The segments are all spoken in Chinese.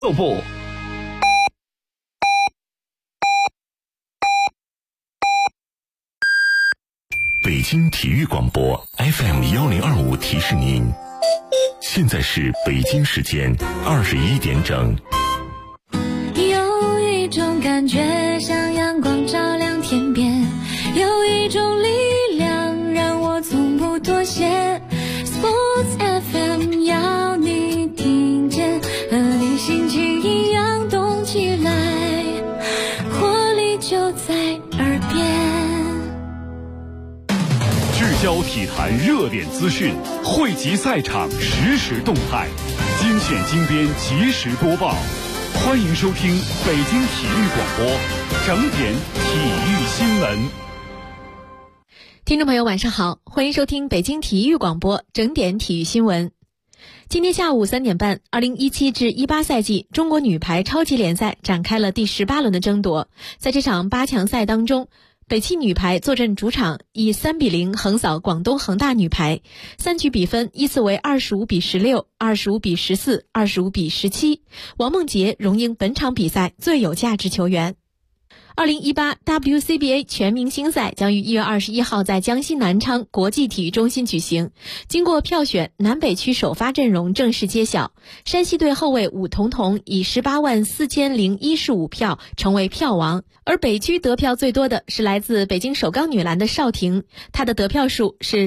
奏部。 北京体育广播 FM1025提示您，现在是北京时间21点整。 有一种感觉像阳光照亮天边，有一种力量让我从不妥协。 Sports FM 要你听见，和你心情一样动起来，活力就在耳边。 聚焦体坛热点资讯，汇集赛场实时动态，精选精编及时播报。欢迎收听北京体育广播整点体育新闻。 听众朋友晚上好，欢迎收听北京体育广播整点体育新闻。今天下午3点半，2017至18赛季中国女排超级联赛展开了第18轮的争夺。在这场8强赛当中，北汽女排坐镇主场，以3-0横扫广东恒大女排，3局比分依次为25-16、25-14、25-17。王梦洁荣膺本场比赛最有价值球员。2018 WCBA 全明星赛将于1月21号在江西南昌国际体育中心举行。经过票选，南北区首发阵容正式揭晓。山西队后卫武桐桐以184015票成为票王，而北区得票最多的是来自北京首钢女篮的邵婷，她的得票数是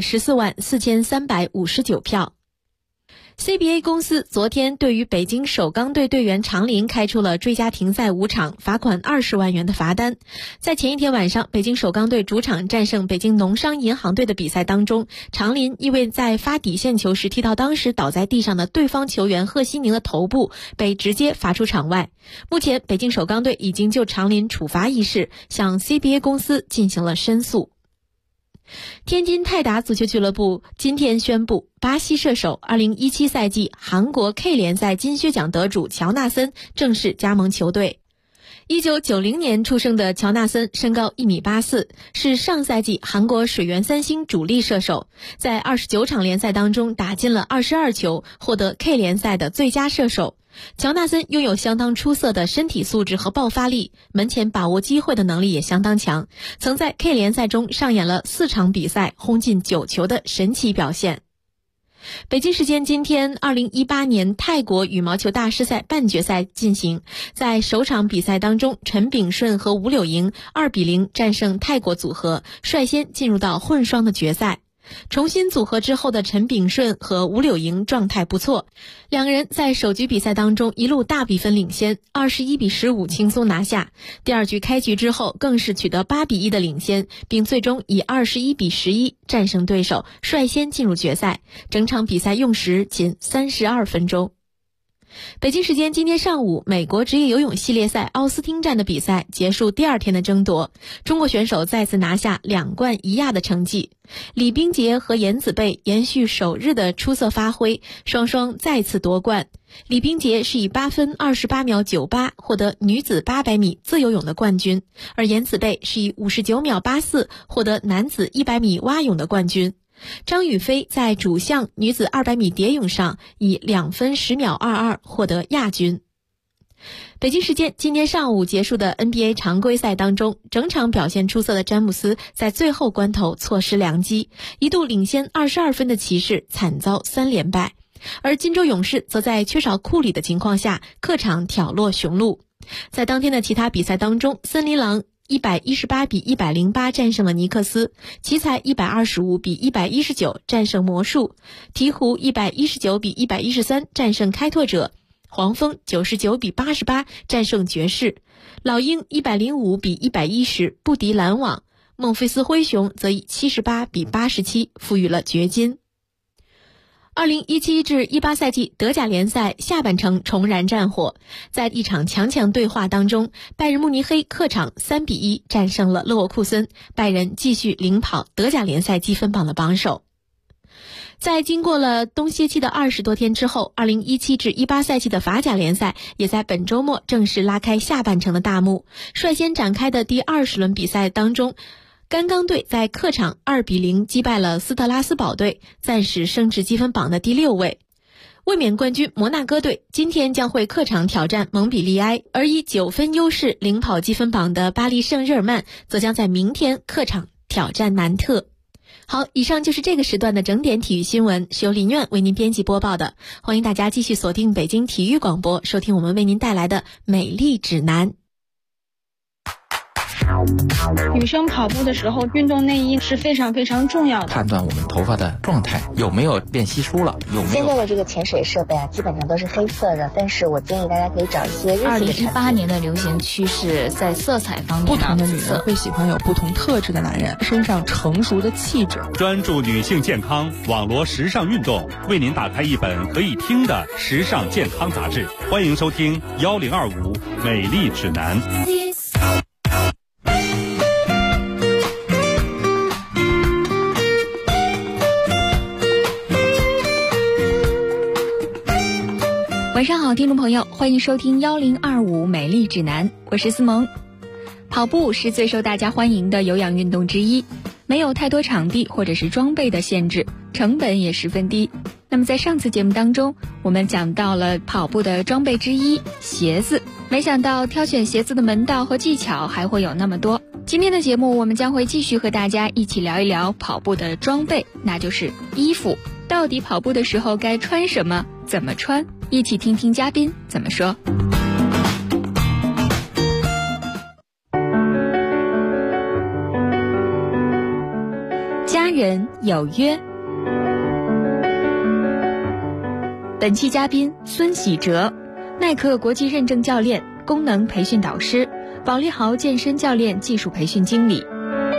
144359票。CBA 公司昨天对于北京首钢队队员常林开出了追加停赛5场、罚款20万元的罚单。在前一天晚上，北京首钢队主场战胜北京农商银行队的比赛当中，常林因为在发底线球时踢到当时倒在地上的对方球员贺西宁的头部，被直接罚出场外。目前，北京首钢队已经就常林处罚一事向 CBA 公司进行了申诉。天津泰达足球俱乐部今天宣布，巴西射手2017赛季韩国 K 联赛金靴奖得主乔纳森正式加盟球队。1990年出生的乔纳森身高1.84米，是上赛季韩国水原三星主力射手，在29场联赛当中打进了22球，获得 K 联赛的最佳射手。乔纳森拥有相当出色的身体素质和爆发力，门前把握机会的能力也相当强，曾在 K 联赛中上演了4场比赛轰进9球的神奇表现。北京时间今天，2018年泰国羽毛球大师赛半决赛进行，在首场比赛当中，陈炳顺和吴柳莹2-0战胜泰国组合，率先进入到混双的决赛。重新组合之后的陈炳顺和吴柳莹状态不错，两个人在首局比赛当中一路大比分领先，21-15轻松拿下。第二局开局之后更是取得8-1的领先，并最终以21-11战胜对手，率先进入决赛。整场比赛用时仅32分钟。北京时间今天上午，美国职业游泳系列赛奥斯汀站的比赛结束第2天的争夺，中国选手再次拿下2冠1亚的成绩。李冰洁和颜子贝延续首日的出色发挥，双双再次夺冠。李冰洁是以8分28秒98获得女子800米自由泳的冠军，而颜子贝是以59秒84获得男子100米蛙泳的冠军。张雨霏在主项女子200米蝶泳上以2分10秒22获得亚军。北京时间今天上午结束的 NBA 常规赛当中，整场表现出色的詹姆斯在最后关头错失良机，一度领先22分的骑士惨遭3连败，而金州勇士则在缺少库里的情况下客场挑落雄鹿。在当天的其他比赛当中，森林狼118-108战胜了尼克斯，奇才125-119战胜魔术，鹈鹕119-113战胜开拓者，黄蜂99-88战胜爵士，老鹰105-110不敌篮网，孟菲斯灰熊则以78-87赋予了掘金。2017至18赛季德甲联赛下半程重燃战火，在一场强强对话当中，拜仁慕尼黑客场3-1战胜了勒沃库森，拜仁继续领跑德甲联赛积分榜的榜首。在经过了冬歇期的20多天之后，2017至18赛季的法甲联赛也在本周末正式拉开下半程的大幕。率先展开的第20轮比赛当中，甘刚队在客场2-0击败了斯特拉斯堡队，暂时升至积分榜的第6位。 卫冕冠军摩纳哥队今天将会客场挑战蒙彼利埃，而以9分优势领跑积分榜的巴黎圣日耳曼则将在明天客场挑战南特。好，以上就是这个时段的整点体育新闻，是由林苑为您编辑播报的。欢迎大家继续锁定北京体育广播，收听我们为您带来的美丽指南。 女生跑步的时候，运动内衣是非常非常重要的， 判断我们头发的状态有没有变稀疏了，有没有。 现在的这个潜水设备啊，基本上都是黑色的，但是我建议大家可以找一些日系的产品。 2018年的流行趋势在色彩方面， 不同的女人会喜欢有不同特质的男人，身上成熟的气质。 专注女性健康，网罗时尚运动，为您打开一本可以听的时尚健康杂志。欢迎收听1025美丽指南。 晚上好，听众朋友，欢迎收听1025美丽指南，我是思萌。跑步是最受大家欢迎的有氧运动之一，没有太多场地或者是装备的限制，成本也十分低。那么在上次节目当中，我们讲到了跑步的装备之一鞋子，没想到挑选鞋子的门道和技巧还会有那么多。今天的节目我们将会继续和大家一起聊一聊跑步的装备，那就是衣服。到底跑步的时候该穿什么，怎么穿？一起听听嘉宾怎么说。家人有约。本期嘉宾孙喜哲，耐克国际认证教练、功能培训导师，保利豪健身教练技术培训经理。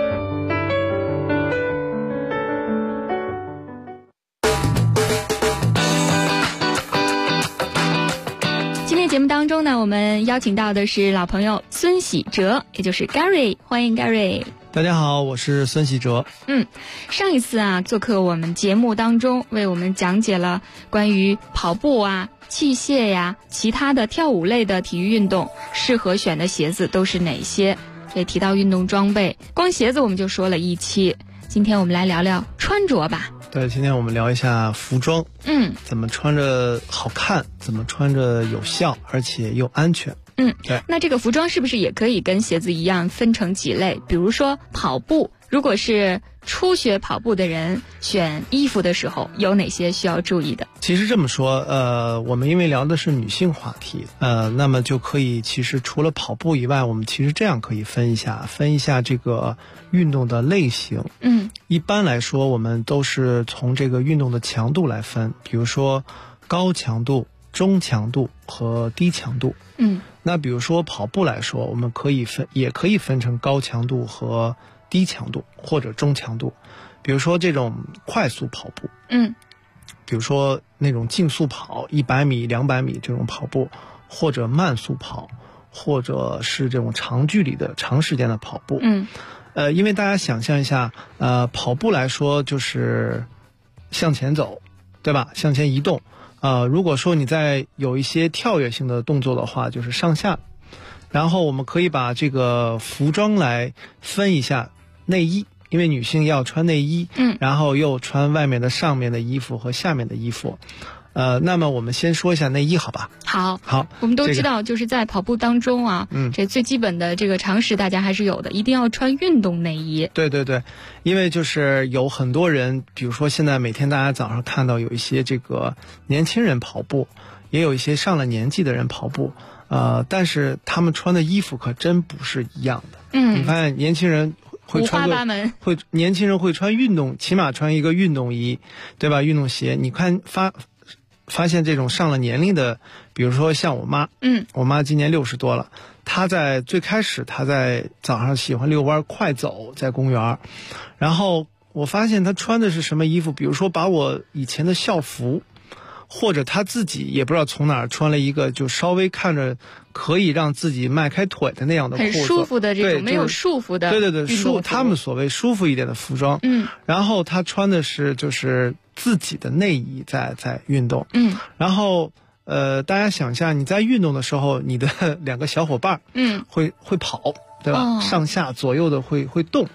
节目当中呢，我们邀请到的是老朋友孙喜哲，也就是 Gary， 欢迎 Gary。 大家好，我是孙喜哲。 上一次啊，做客我们节目当中，为我们讲解了关于跑步啊、器械呀、其他的跳舞类的体育运动适合选的鞋子都是哪些，也提到运动装备，光鞋子我们就说了一期。今天我们来聊聊穿着吧。 对，今天我们聊一下服装，怎么穿着好看，怎么穿着有效，而且又安全。对。 那这个服装是不是也可以跟鞋子一样分成几类？比如说跑步，如果是初学跑步的人选衣服的时候，有哪些需要注意的？ 其实这么说，我们因为聊的是女性话题，那么就可以其实除了跑步以外，我们其实这样可以分一下这个运动的类型。一般来说，我们都是从这个运动的强度来分，比如说高强度、中强度和低强度。那比如说跑步来说，我们也可以分成高强度和低强度或者中强度。比如说这种快速跑步，比如说那种竞速跑100米、200米这种跑步，或者慢速跑，或者是这种长距离的长时间的跑步。因为大家想象一下，跑步来说就是向前走，对吧？向前移动。如果说你在有一些跳跃性的动作的话，就是上下。然后我们可以把这个服装来分一下内衣，因为女性要穿内衣，然后又穿外面的上面的衣服和下面的衣服。那么我们先说一下内衣，好吧？好， 我们都知道，就是在跑步当中啊，这最基本的这个常识大家还是有的，一定要穿运动内衣。 对，因为就是有很多人，比如说现在每天大家早上看到有一些这个年轻人跑步，也有一些上了年纪的人跑步，但是他们穿的衣服可真不是一样的。你发现年轻人会穿五花八门， 年轻人会穿运动，起码穿一个运动衣，对吧？运动鞋，你看发现这种上了年龄的，比如说像我妈，我妈今年60多了，她在最开始她在早上喜欢遛弯快走，在公园，然后我发现她穿的是什么衣服，比如说把我以前的校服，或者她自己也不知道从哪儿穿了一个就稍微看着可以让自己迈开腿的那样的裤子， 很舒服的这种没有束缚的， 对，他们所谓舒服一点的服装。然后她穿的是就是自己的内衣在运动。然后大家想象你在运动的时候，你的2个小伙伴会跑，对吧？上下左右的会动。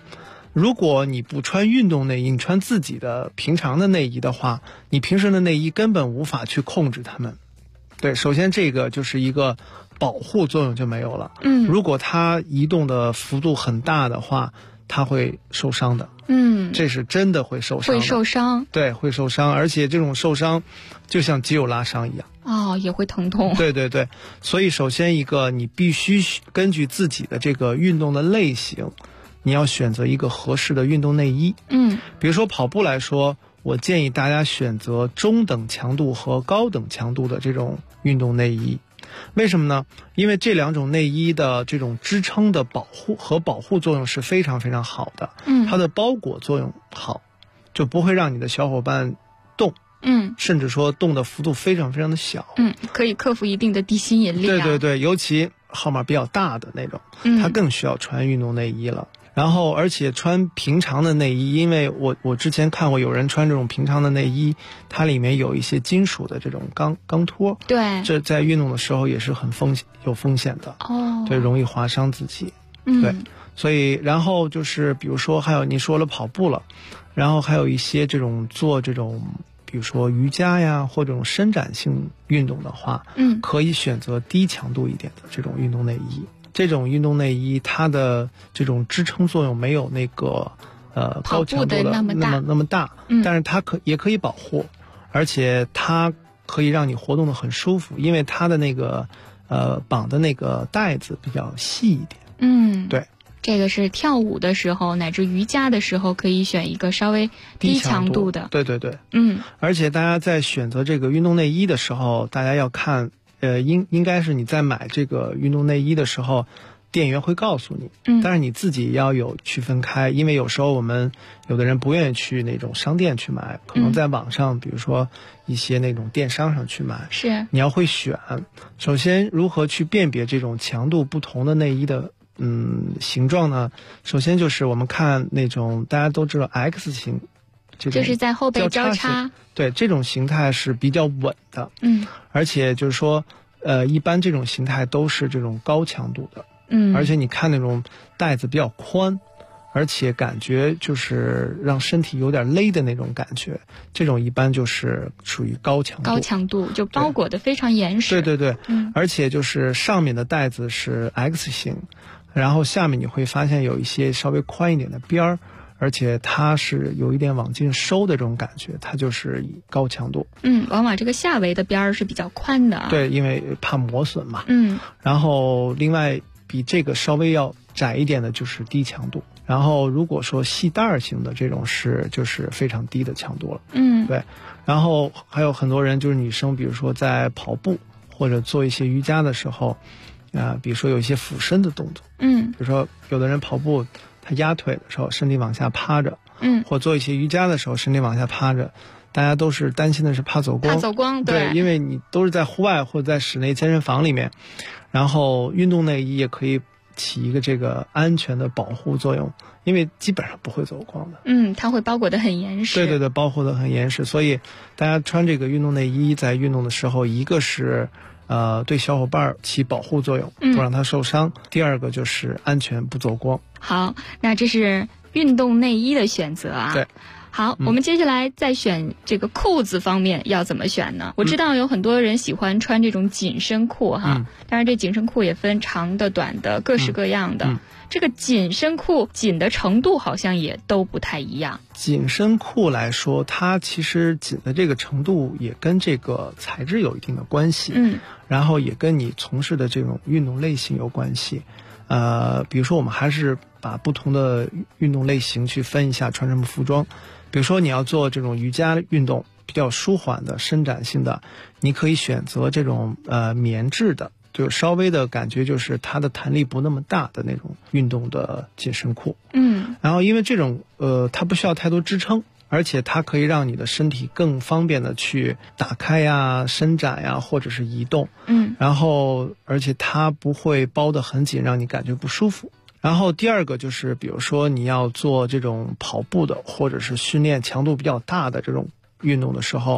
如果你不穿运动内衣，你穿自己的平常的内衣的话，你平时的内衣根本无法去控制它们。对，首先这个就是一个保护作用就没有了。如果它移动的幅度很大的话，它会受伤的。这是真的会受伤的。 会受伤。 对，会受伤，而且这种受伤就像肌肉拉伤一样。 也会疼痛。 对对对，所以首先一个，你必须根据自己的这个运动的类型，你要选择一个合适的运动内衣。比如说跑步来说，我建议大家选择中等强度和高等强度的这种运动内衣。为什么呢？因为这两种内衣的这种支撑的保护作用是非常非常好的。它的包裹作用好，就不会让你的小伙伴动。甚至说动的幅度非常非常的小。 可以克服一定的地心引力。 对对对，尤其号码比较大的那种，它更需要穿运动内衣了。然后而且穿平常的内衣，因为我之前看过有人穿这种平常的内衣，它里面有一些金属的这种钢托。对，这在运动的时候也是有风险的。对，容易划伤自己。对，所以然后就是比如说还有你说了跑步了，然后还有一些这种做这种比如说瑜伽呀，或者这种伸展性运动的话，可以选择低强度一点的这种运动内衣。这种运动内衣它的这种支撑作用没有那个高强度的那么大，但是它也可以保护，而且它可以让你活动的很舒服，因为它的那个绑的那个带子比较细一点。对。 这个是跳舞的时候乃至瑜伽的时候可以选一个稍微低强度的。 对对对。而且大家在选择这个运动内衣的时候，大家要看应该是你在买这个运动内衣的时候，店员会告诉你，但是你自己要有区分开，因为有时候我们有的人不愿意去那种商店去买，可能在网上比如说一些那种电商上去买。 是，你要会选。首先如何去辨别这种强度不同的内衣的形状呢？首先就是我们看那种大家都知道 X 型， 就是在后背交叉。 对，这种形态是比较稳的。而且就是说一般这种形态都是这种高强度的。而且你看那种带子比较宽，而且感觉就是让身体有点勒的那种感觉，这种一般就是属于高强度， 就包裹的非常严实。 对对对。而且就是上面的带子是 X 型，然后下面你会发现有一些稍微宽一点的边儿，而且它是有一点往进收的这种感觉，它就是高强度。 往往这个下围的边儿是比较宽的。 对，因为怕磨损嘛。然后另外比这个稍微要窄一点的就是低强度。然后如果说细带型的这种就是非常低的强度了。对。然后还有很多人就是女生，比如说在跑步或者做一些瑜伽的时候比如说有一些俯身的动作。比如说有的人跑步他压腿的时候身体往下趴着，或做一些瑜伽的时候身体往下趴着，大家都是担心的是怕走光。对，因为你都是在户外或者在室内健身房里面，然后运动内衣也可以起一个这个安全的保护作用，因为基本上不会走光的。 它会包裹得很严实。 对对对，包裹得很严实。所以大家穿这个运动内衣在运动的时候，一个是对小伙伴起保护作用，不让他受伤。第二个就是安全不走光。 好，那这是运动内衣的选择啊。 对。 好，我们接下来再选这个裤子方面要怎么选呢？我知道有很多人喜欢穿这种紧身裤哈，当然这紧身裤也分长的、短的，各式各样的。这个紧身裤紧的程度好像也都不太一样。 紧身裤来说，它其实紧的这个程度也跟这个材质有一定的关系，然后也跟你从事的这种运动类型有关系。比如说我们还是把不同的运动类型去分一下穿什么服装。比如说你要做这种瑜伽运动，比较舒缓的伸展性的，你可以选择这种棉质的，就稍微的感觉就是它的弹力不那么大的那种运动的紧身裤。然后因为这种它不需要太多支撑，而且它可以让你的身体更方便的去打开呀、伸展呀，或者是移动。然后而且它不会包得很紧，让你感觉不舒服。然后第二个就是比如说你要做这种跑步的，或者是训练强度比较大的这种运动的时候，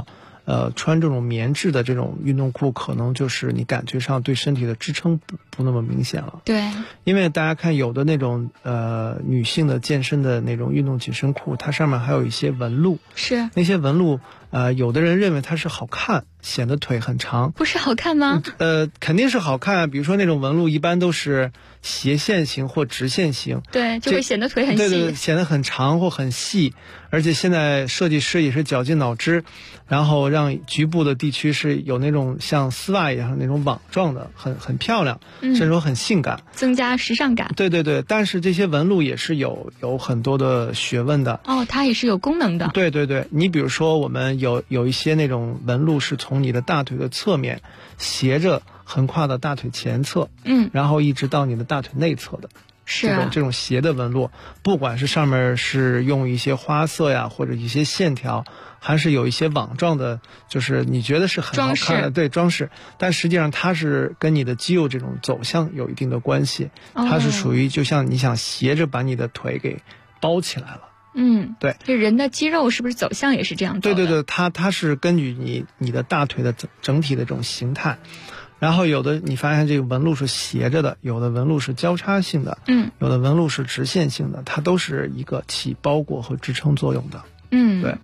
穿这种棉质的这种运动裤，可能就是你感觉上对身体的支撑不那么明显了。 对， 因为大家看有的那种女性的健身的那种运动紧身裤，它上面还有一些纹路， 是那些纹路有的人认为它是好看，显得腿很长， 不是好看吗？ 肯定是好看。比如说那种纹路一般都是斜线型或直线型， 对，就会显得腿很细， 对，显得很长或很细。而且现在设计师也是绞尽脑汁，然后让局部的地区是有那种像丝袜一样那种网状的，很漂亮，甚至说很性感， 增加时尚感。 对，但是这些纹路也是有很多的学问的。 哦，它也是有功能的。 对，你比如说我们有一些那种纹路是从你的大腿的侧面斜着横跨到大腿前侧，然后一直到你的大腿内侧的。 是这种斜的纹路，不管是上面是用一些花色呀，或者一些线条，还是有一些网状的，就是你觉得是很好看的，对，装饰，但实际上它是跟你的肌肉这种走向有一定的关系，它是属于就像你想斜着把你的腿给包起来了。对， 这人的肌肉是不是走向也是这样走的？ 对，它是根据你的大腿的整体的这种形态。然后有的你发现这个纹路是斜着的，有的纹路是交叉性的，有的纹路是直线性的，它都是一个起包裹和支撑作用的。对。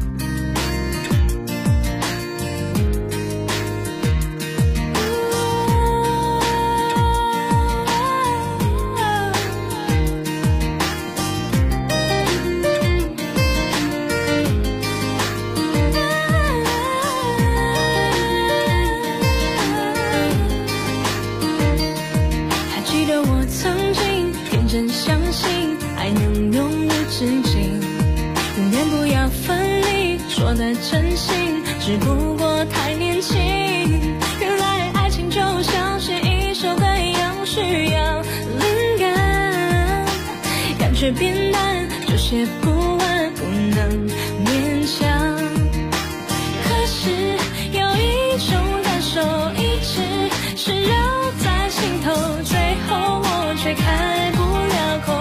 真相信爱能用力至今，永远不要分离，说的真心，只不过太年轻。原来爱情就像写一首歌一样，需要灵感，感觉变淡就写不完，不能勉强。可是有一种感受一直是留在心头，最后我却开不了口，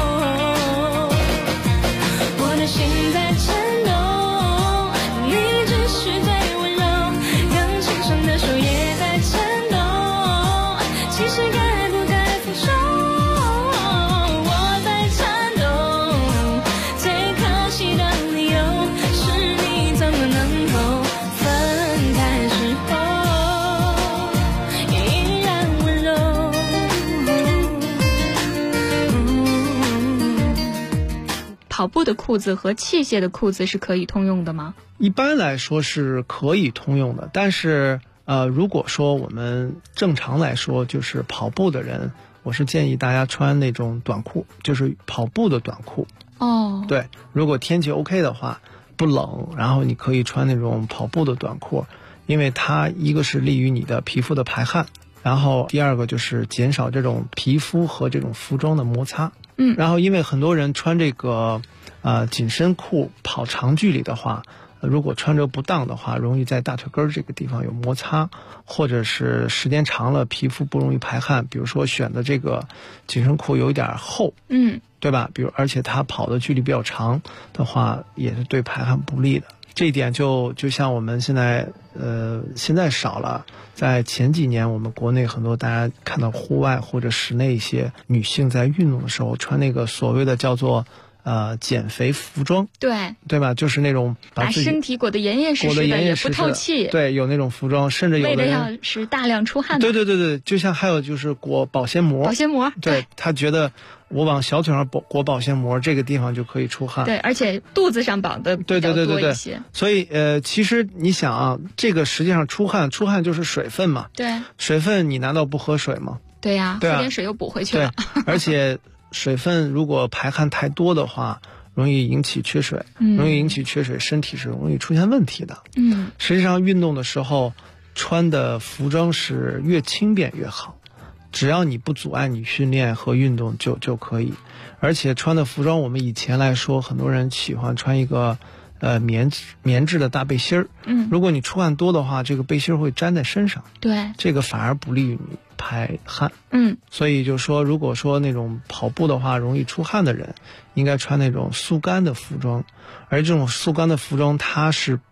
我的心在颤抖，你只是最温柔，更轻声的手也在颤抖，其实该不该分手，我在颤抖，最可惜的理由是你怎么能够分开时候依然温柔。 跑步的裤子和器械的裤子是可以通用的吗？ 一般来说是可以通用的，但是如果说我们正常来说就是跑步的人，我是建议大家穿那种短裤，就是跑步的短裤。对，如果天气 OK 的话，不冷，然后你可以穿那种跑步的短裤，因为它一个是利于你的皮肤的排汗，然后第二个就是减少这种皮肤和这种服装的摩擦。然后因为很多人穿这个紧身裤跑长距离的话，如果穿着不当的话，容易在大腿根这个地方有摩擦，或者是时间长了皮肤不容易排汗，比如说选的这个紧身裤有一点厚，对吧？比如而且它跑的距离比较长的话，也是对排汗不利的。这一点就像我们现在少了，在前几年我们国内很多大家看到户外或者室内一些女性在运动的时候穿那个所谓的叫做减肥服装，对吧？就是那种把身体裹得严严实实的，也不透气。 对，有那种服装，甚至有的人为了要是大量出汗。 对，就像还有就是裹保鲜膜。对，他觉得我往小腿上裹保鲜膜，这个地方就可以出汗。 对，而且肚子上绑的比较多一些。 对。所以其实你想啊，这个实际上出汗就是水分嘛。 对。 水分你难道不喝水吗？ 对呀，喝点水又补回去了。 对，而且水分如果排汗太多的话，容易引起缺水，身体是容易出现问题的。实际上运动的时候穿的服装是越轻便越好，只要你不阻碍你训练和运动就可以。而且穿的服装，我们以前来说，很多人喜欢穿一个棉质的大背心儿。如果你出汗多的话，这个背心会粘在身上， 对，这个反而不利于你排汗。所以就说，如果说那种跑步的话容易出汗的人，应该穿那种速干的服装。而这种速干的服装，它是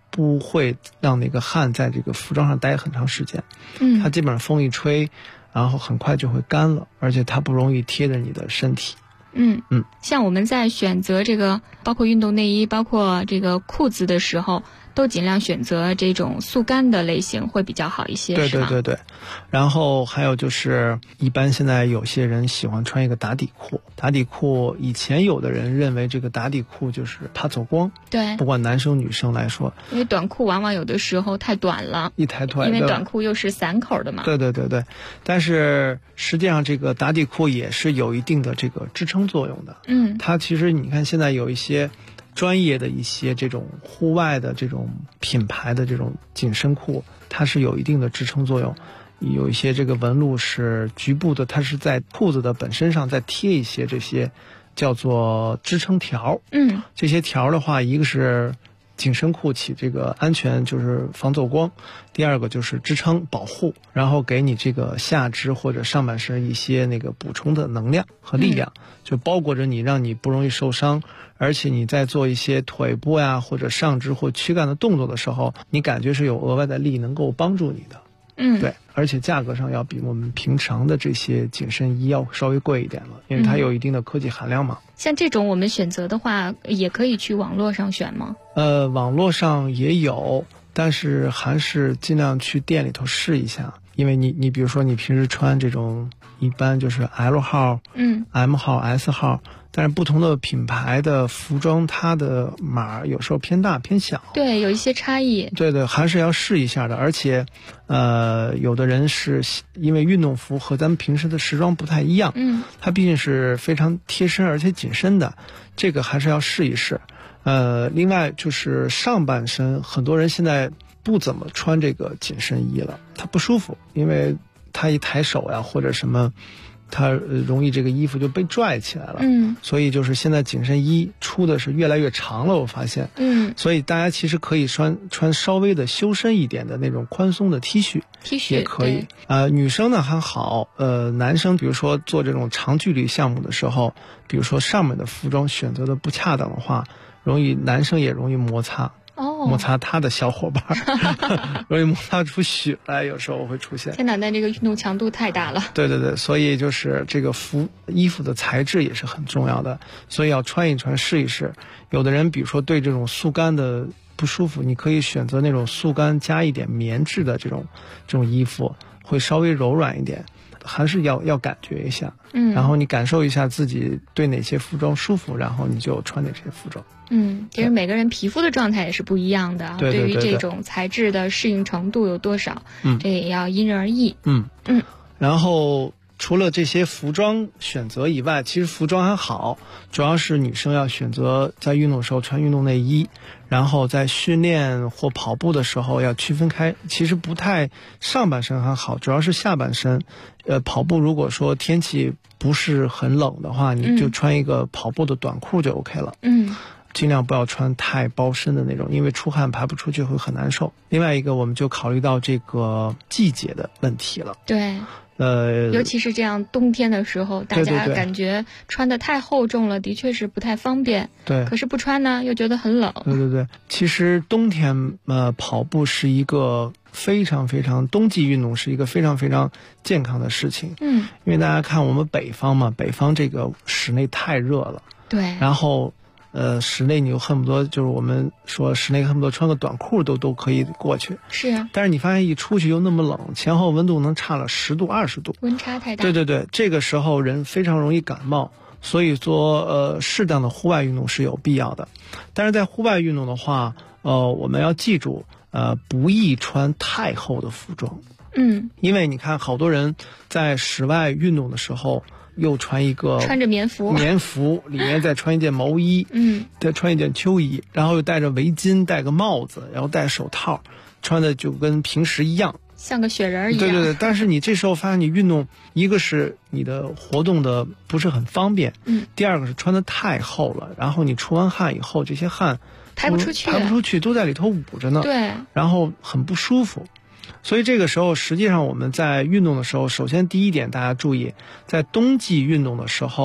不会让那个汗在这个服装上待很长时间。它基本上风一吹，然后很快就会干了，而且它不容易贴着你的身体。 像我们在选择这个包括运动内衣包括这个裤子的时候，都尽量选择这种速干的类型会比较好一些。 对。然后还有就是一般现在有些人喜欢穿一个打底裤，打底裤以前有的人认为这个打底裤就是怕走光， 对， 不管男生女生来说， 因为短裤往往有的时候太短了， 一抬腿， 因为短裤又是散口的嘛。 对。但是实际上这个打底裤也是有一定的这个支撑作用的。它其实你看现在有一些专业的一些这种户外的这种品牌的这种紧身裤，它是有一定的支撑作用。有一些这个纹路是局部的，它是在裤子的本身上再贴一些这些叫做支撑条。这些条的话，一个是紧身裤起这个安全，就是防走光；第二个就是支撑保护，然后给你这个下肢或者上半身一些那个补充的能量和力量，就包裹着你，让你不容易受伤。而且你在做一些腿部呀或者上肢或躯干的动作的时候，你感觉是有额外的力能够帮助你的。对，而且价格上要比我们平常的这些紧身衣要稍微贵一点了，因为它有一定的科技含量嘛。 像这种我们选择的话，也可以去网络上选吗？ 网络上也有，但是还是尽量去店里头试一下，因为你比如说你平时穿这种一般就是 L 号、M 号、S 号。但是不同的品牌的服装，它的码有时候偏大偏小， 对，有一些差异。 对，还是要试一下的。而且，有的人是因为运动服和咱们平时的时装不太一样，它毕竟是非常贴身而且紧身的，这个还是要试一试。另外就是上半身，很多人现在不怎么穿这个紧身衣了，它不舒服，因为它一抬手呀或者什么。它容易这个衣服就被拽起来了，所以就是现在紧身衣出的是越来越长了，我发现，所以大家其实可以穿稍微的修身一点的那种宽松的 T 恤也可以。女生呢还好，男生比如说做这种长距离项目的时候，比如说上面的服装选择的不恰当的话，男生也容易摩擦。摩擦他的小伙伴，容易摩擦出血来，有时候会出现。 天哪，那这个运动强度太大了。 对，所以就是这个衣服的材质也是很重要的，所以要穿一穿试一试。有的人比如说对这种速干的不舒服，你可以选择那种速干加一点棉质的这种衣服，会稍微柔软一点。还是要感觉一下，然后你感受一下自己对哪些服装舒服，然后你就穿哪些服装。 其实每个人皮肤的状态也是不一样的， 对于这种材质的适应程度有多少，这也要因人而异。 然后除了这些服装选择以外，其实服装还好，主要是女生要选择在运动时候穿运动内衣，然后在训练或跑步的时候要区分开。其实不太上半身还好，主要是下半身。跑步如果说天气不是很冷的话，你就穿一个跑步的短裤就 OK 了。尽量不要穿太包身的那种，因为出汗排不出去会很难受。另外一个，我们就考虑到这个季节的问题了。 对。尤其是这样冬天的时候，大家感觉穿得太厚重了，的确是不太方便。 对， 可是不穿呢，又觉得很冷。 对，其实冬天跑步是一个非常非常冬季运动，是一个非常非常健康的事情。因为大家看我们北方嘛，北方这个室内太热了。 对， 然后。室内你又恨不得就是我们说室内恨不得穿个短裤都可以过去， 是啊。 但是你发现一出去又那么冷，前后温度能差了10度20度， 温差太大。 对，这个时候人非常容易感冒，所以做适当的户外运动是有必要的。但是在户外运动的话，我们要记住，不宜穿太厚的服装。因为你看好多人在室外运动的时候。又穿着棉服里面再穿一件毛衣，再穿一件秋衣，然后又戴着围巾，戴个帽子，然后戴手套，穿的就跟平时一样， 像个雪人一样。 对，但是你这时候发现你运动，一个是你的活动的不是很方便，第二个是穿的太厚了，然后你出完汗以后，这些汗排不出去， 都在里头捂着呢， 对， 然后很不舒服。所以这个时候，实际上我们在运动的时候，首先第一点大家注意，在冬季运动的时候，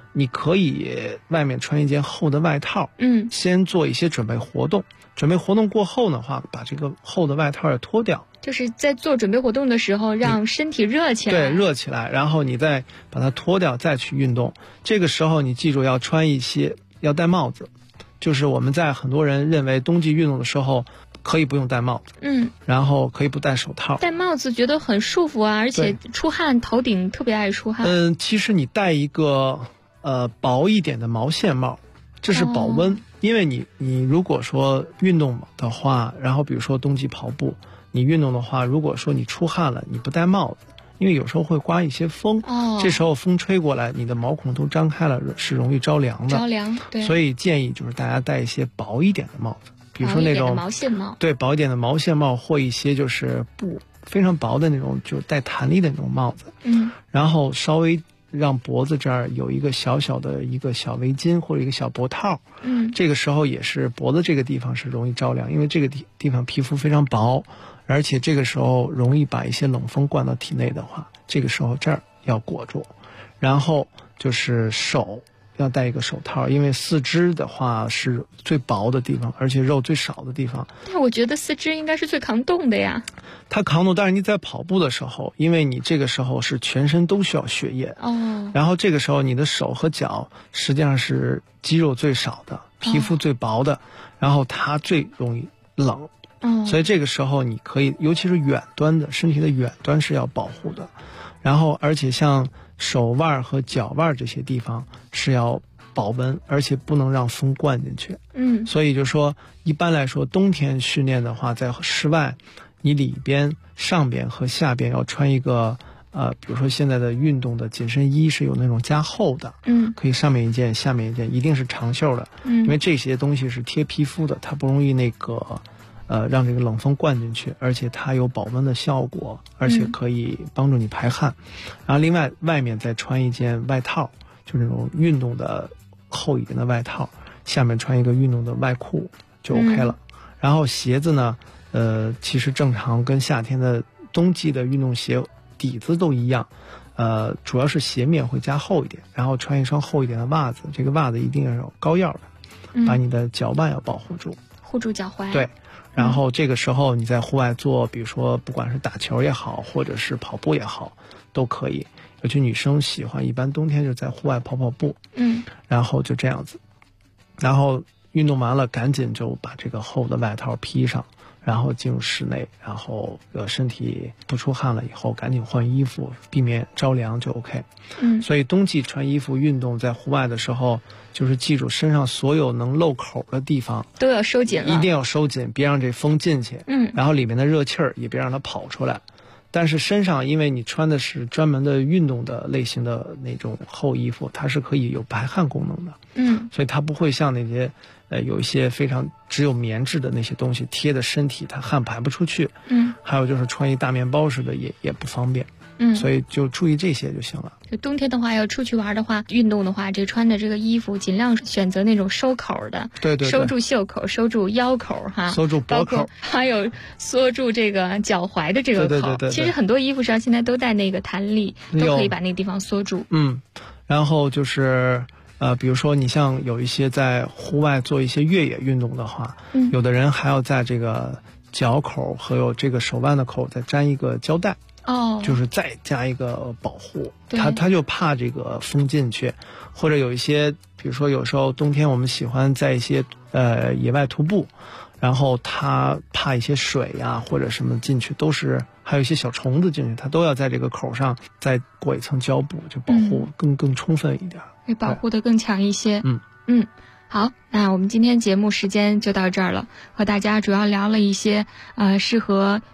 你可以外面穿一件厚的外套，先做一些准备活动。准备活动过后的话，把这个厚的外套也脱掉。 就是在做准备活动的时候，让身体热起来。 对，热起来，然后你再把它脱掉，再去运动。这个时候你记住要要戴帽子。就是我们在很多人认为冬季运动的时候可以不用戴帽子，然后可以不戴手套。 戴帽子觉得很束缚啊，而且出汗，头顶特别爱出汗。 其实你戴一个薄一点的毛线帽，这是保温。因为你如果说运动的话，然后比如说冬季跑步，你运动的话，如果说你出汗了，你不戴帽子，因为有时候会刮一些风，这时候风吹过来，你的毛孔都张开了，是容易着凉的。 着凉，对。 所以建议就是大家戴一些薄一点的帽子，比如说那种毛线帽， 对，薄一点的毛线帽，或一些就是布非常薄的那种，就是带弹力的那种帽子。然后稍微让脖子这儿有一个小小的一个小围巾或者一个小脖套。这个时候也是脖子这个地方是容易着凉，因为这个地方皮肤非常薄，而且这个时候容易把一些冷风灌到体内的话，这个时候这儿要裹住。然后就是手要戴一个手套，因为四肢的话是最薄的地方，而且肉最少的地方。 但我觉得四肢应该是最抗冻的呀。 它抗冻，但是你在跑步的时候，因为你这个时候是全身都需要血液，然后这个时候你的手和脚实际上是肌肉最少的，皮肤最薄的，然后它最容易冷。所以这个时候你可以，尤其是远端的身体的远端是要保护的。然后而且像手腕和脚腕这些地方是要保温，而且不能让风灌进去。所以就说一般来说冬天训练的话，在室外你里边上边和下边要穿一个比如说现在的运动的紧身衣是有那种加厚的，可以上面一件下面一件，一定是长袖的，因为这些东西是贴皮肤的，它不容易那个让这个冷风灌进去，而且它有保温的效果，而且可以帮助你排汗。然后另外外面再穿一件外套，就是那种运动的厚一点的外套，下面穿一个运动的外裤就 OK 了。然后鞋子呢其实正常跟夏天的冬季的运动鞋底子都一样，主要是鞋面会加厚一点，然后穿一双厚一点的袜子，这个袜子一定要有高腰的，把你的脚腕要保护住， 护住脚踝。 对，然后这个时候你在户外做，比如说不管是打球也好，或者是跑步也好，都可以。尤其女生喜欢，一般冬天就在户外跑跑步，然后就这样子，然后运动完了赶紧就把这个厚的外套披上，然后进入室内，然后身体不出汗了以后赶紧换衣服，避免着凉就 OK。所以冬季穿衣服运动在户外的时候，就是记住身上所有能漏口的地方都要收紧了， 一定要收紧，别让这风进去。然后里面的热气儿也别让它跑出来。但是身上因为你穿的是专门的运动的类型的那种厚衣服，它是可以有排汗功能的。所以它不会像那些有一些非常只有棉质的那些东西贴的身体，它汗排不出去。还有就是穿一大面包似的也不方便。所以就注意这些就行了。 就冬天的话，要出去玩的话，运动的话，这穿的这个衣服尽量选择那种收口的， 对， 收住袖口，收住腰口哈， 收住脖口， 还有缩住这个脚踝的这个口。 对。 其实很多衣服上现在都带那个弹力，都可以把那个地方缩住。 然后就是比如说你像有一些在户外做一些越野运动的话，有的人还要在这个脚口和有这个手腕的口再粘一个胶带。就是再加一个保护，他就怕这个风进去，或者有一些，比如说有时候冬天我们喜欢在一些野外徒步，然后他怕一些水呀或者什么进去，都是还有一些小虫子进去，他都要在这个口上再裹一层胶布，就保护更充分一点， 会保护得更强一些。好，那我们今天节目时间就到这儿了，和大家主要聊了一些适合